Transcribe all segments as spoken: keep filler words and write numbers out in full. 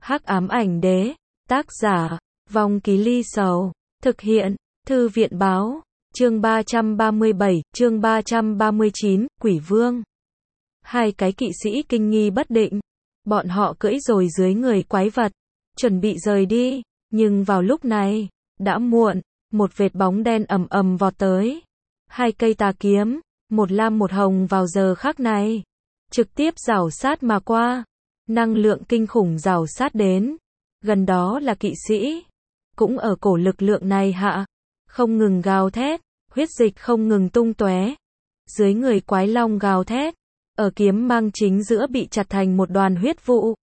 Hắc ám ảnh đế, tác giả, Vong Ký Ly Sầu, thực hiện, Thư viện báo, chương ba trăm ba mươi bảy, chương ba trăm ba mươi chín, Quỷ Vương. Hai cái kỵ sĩ kinh nghi bất định, bọn họ cưỡi rồi dưới người quái vật, chuẩn bị rời đi, nhưng vào lúc này, đã muộn, một vệt bóng đen ầm ầm vọt tới. Hai cây tà kiếm, một lam một hồng vào giờ khắc này, trực tiếp rảo sát mà qua. Năng lượng kinh khủng rảo sát đến, gần đó là kỵ sĩ, cũng ở cổ lực lượng này hạ, không ngừng gào thét, huyết dịch không ngừng tung tóe. Dưới người quái long gào thét, ở kiếm mang chính giữa bị chặt thành một đoàn huyết vụ.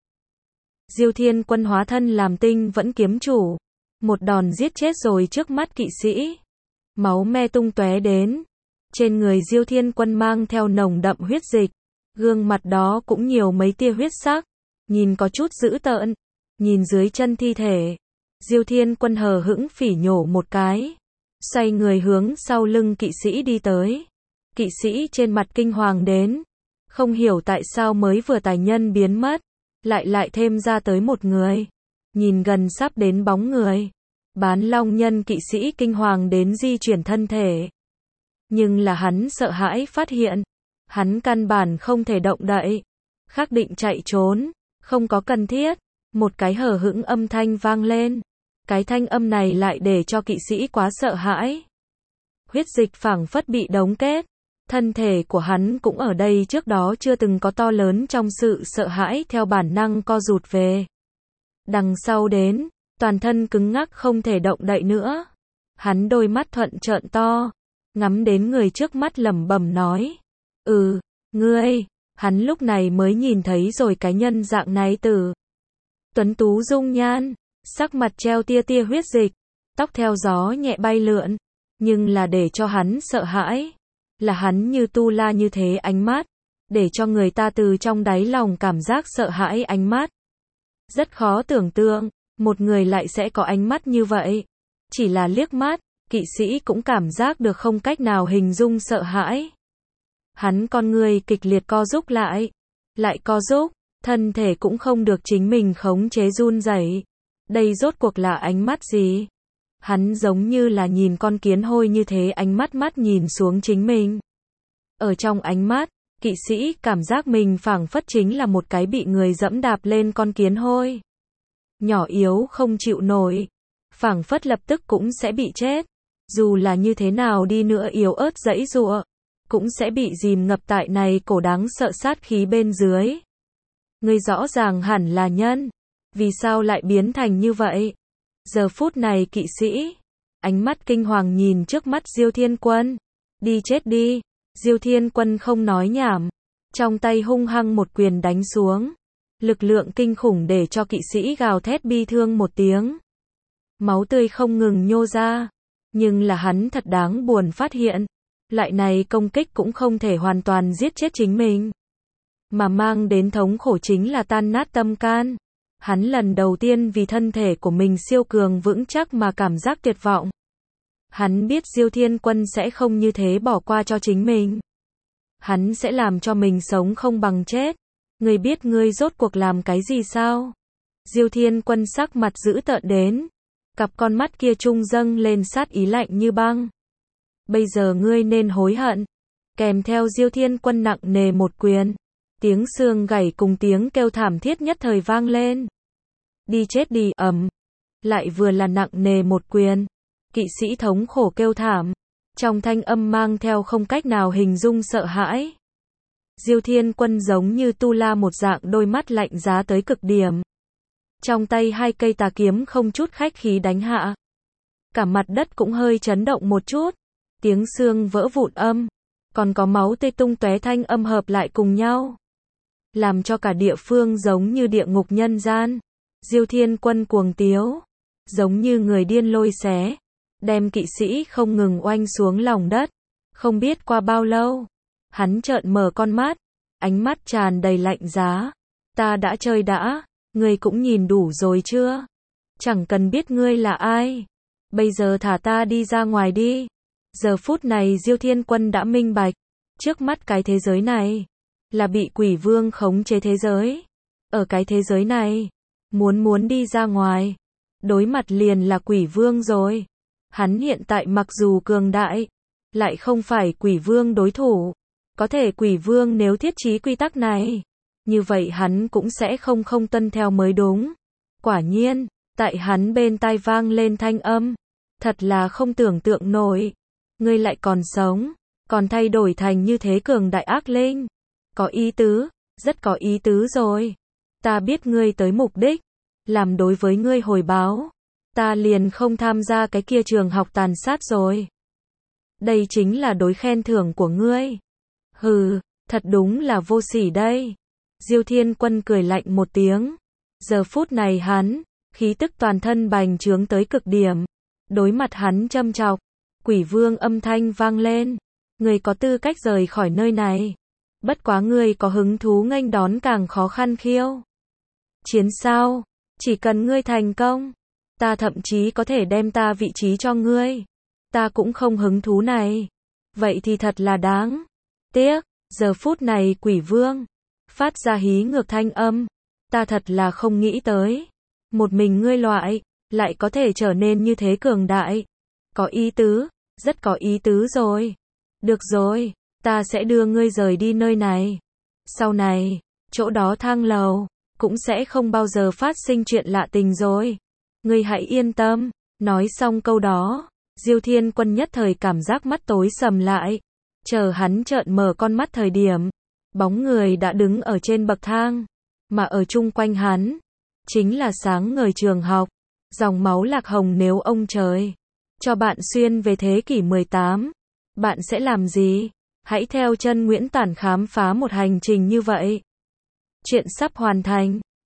Diêu Thiên Quân hóa thân làm tinh vẫn kiếm chủ, một đòn giết chết rồi trước mắt kỵ sĩ. Máu me tung tóe đến, trên người Diêu Thiên Quân mang theo nồng đậm huyết dịch, gương mặt đó cũng nhiều mấy tia huyết sắc, nhìn có chút dữ tợn. Nhìn dưới chân thi thể, Diêu Thiên Quân hờ hững phỉ nhổ một cái, xoay người hướng sau lưng kỵ sĩ đi tới. Kỵ sĩ trên mặt kinh hoàng đến, không hiểu tại sao mới vừa tài nhân biến mất, lại lại thêm ra tới một người. Nhìn gần sắp đến bóng người, Bán Long Nhân kỵ sĩ kinh hoàng đến di chuyển thân thể. Nhưng là hắn sợ hãi phát hiện, hắn căn bản không thể động đậy, khắc định chạy trốn, không có cần thiết. Một cái hờ hững âm thanh vang lên, cái thanh âm này lại để cho kỵ sĩ quá sợ hãi. Huyết dịch phảng phất bị đóng kết, thân thể của hắn cũng ở đây trước đó chưa từng có to lớn trong sự sợ hãi theo bản năng co rụt về. Đằng sau đến, toàn thân cứng ngắc không thể động đậy nữa. Hắn đôi mắt thuận trợn to, ngắm đến người trước mắt lẩm bẩm nói, "Ừ, ngươi." Hắn lúc này mới nhìn thấy rồi cái nhân dạng này từ tuấn tú dung nhan, sắc mặt treo tia tia huyết dịch, tóc theo gió nhẹ bay lượn, nhưng là để cho hắn sợ hãi, là hắn như tu la như thế ánh mắt, để cho người ta từ trong đáy lòng cảm giác sợ hãi ánh mắt. Rất khó tưởng tượng, một người lại sẽ có ánh mắt như vậy. Chỉ là liếc mắt, kỵ sĩ cũng cảm giác được không cách nào hình dung sợ hãi. Hắn con người kịch liệt co rúm lại, lại co rúm, thân thể cũng không được chính mình khống chế run rẩy. Đây rốt cuộc là ánh mắt gì? Hắn giống như là nhìn con kiến hôi như thế ánh mắt mắt nhìn xuống chính mình. Ở trong ánh mắt, kỵ sĩ cảm giác mình phảng phất chính là một cái bị người dẫm đạp lên con kiến hôi. Nhỏ yếu không chịu nổi, phảng phất lập tức cũng sẽ bị chết. Dù là như thế nào đi nữa yếu ớt giãy giụa, cũng sẽ bị dìm ngập tại này cổ đáng sợ sát khí bên dưới. Ngươi rõ ràng hẳn là nhân, vì sao lại biến thành như vậy? Giờ phút này kỵ sĩ, ánh mắt kinh hoàng nhìn trước mắt Diêu Thiên Quân. Đi chết đi. Diêu Thiên Quân không nói nhảm, trong tay hung hăng một quyền đánh xuống. Lực lượng kinh khủng để cho kỵ sĩ gào thét bi thương một tiếng. Máu tươi không ngừng nhô ra, nhưng là hắn thật đáng buồn phát hiện, loại này công kích cũng không thể hoàn toàn giết chết chính mình, mà mang đến thống khổ chính là tan nát tâm can. Hắn lần đầu tiên vì thân thể của mình siêu cường vững chắc mà cảm giác tuyệt vọng. Hắn biết Diêu Thiên Quân sẽ không như thế bỏ qua cho chính mình. Hắn sẽ làm cho mình sống không bằng chết. Ngươi biết ngươi rốt cuộc làm cái gì sao? Diêu Thiên Quân sắc mặt dữ tợn đến, cặp con mắt kia trung dâng lên sát ý lạnh như băng. Bây giờ ngươi nên hối hận. Kèm theo Diêu Thiên Quân nặng nề một quyền, tiếng xương gãy cùng tiếng kêu thảm thiết nhất thời vang lên. Đi chết đi, ầm. Lại vừa là nặng nề một quyền. Kỵ sĩ thống khổ kêu thảm, trong thanh âm mang theo không cách nào hình dung sợ hãi. Diêu Thiên Quân giống như tu la một dạng đôi mắt lạnh giá tới cực điểm. Trong tay hai cây tà kiếm không chút khách khí đánh hạ. Cả mặt đất cũng hơi chấn động một chút. Tiếng xương vỡ vụn âm, còn có máu tươi tung tóe thanh âm hợp lại cùng nhau, làm cho cả địa phương giống như địa ngục nhân gian. Diêu Thiên Quân cuồng tiếu, giống như người điên lôi xé, đem kỵ sĩ không ngừng oanh xuống lòng đất. Không biết qua bao lâu, hắn trợn mở con mắt, ánh mắt tràn đầy lạnh giá. Ta đã chơi đã, ngươi cũng nhìn đủ rồi chưa? Chẳng cần biết ngươi là ai, bây giờ thả ta đi ra ngoài đi. Giờ phút này Diêu Thiên Quân đã minh bạch, trước mắt cái thế giới này là bị quỷ vương khống chế thế giới. Ở cái thế giới này, muốn muốn đi ra ngoài. Đối mặt liền là quỷ vương rồi. Hắn hiện tại mặc dù cường đại, lại không phải quỷ vương đối thủ. Có thể quỷ vương nếu thiết trí quy tắc này, như vậy hắn cũng sẽ không không tuân theo mới đúng. Quả nhiên, tại hắn bên tai vang lên thanh âm. Thật là không tưởng tượng nổi. Ngươi lại còn sống, còn thay đổi thành như thế cường đại ác linh. Có ý tứ, rất có ý tứ rồi. Ta biết ngươi tới mục đích, làm đối với ngươi hồi báo. Ta liền không tham gia cái kia trường học tàn sát rồi. Đây chính là đối khen thưởng của ngươi. Hừ, thật đúng là vô sỉ đây. Diêu Thiên Quân cười lạnh một tiếng. Giờ phút này hắn, khí tức toàn thân bành trướng tới cực điểm. Đối mặt hắn châm chọc, quỷ vương âm thanh vang lên. Ngươi có tư cách rời khỏi nơi này. Bất quá ngươi có hứng thú nghênh đón càng khó khăn khiêu chiến sao? Chỉ cần ngươi thành công, ta thậm chí có thể đem ta vị trí cho ngươi. Ta cũng không hứng thú này. Vậy thì thật là đáng tiếc. Giờ phút này quỷ vương phát ra hí ngược thanh âm. Ta thật là không nghĩ tới. Một mình ngươi loại, lại có thể trở nên như thế cường đại. Có ý tứ, rất có ý tứ rồi. Được rồi, ta sẽ đưa ngươi rời đi nơi này. Sau này, chỗ đó thang lầu, cũng sẽ không bao giờ phát sinh chuyện lạ tình rồi. Ngươi hãy yên tâm. Nói xong câu đó, Diêu Thiên Quân nhất thời cảm giác mắt tối sầm lại. Chờ hắn trợn mở con mắt thời điểm, bóng người đã đứng ở trên bậc thang, mà ở chung quanh hắn, chính là sáng ngời trường học, dòng máu lạc hồng. Nếu ông trời cho bạn xuyên về thế kỷ mười tám, bạn sẽ làm gì? Hãy theo chân Nguyễn Tản khám phá một hành trình như vậy. Chuyện sắp hoàn thành.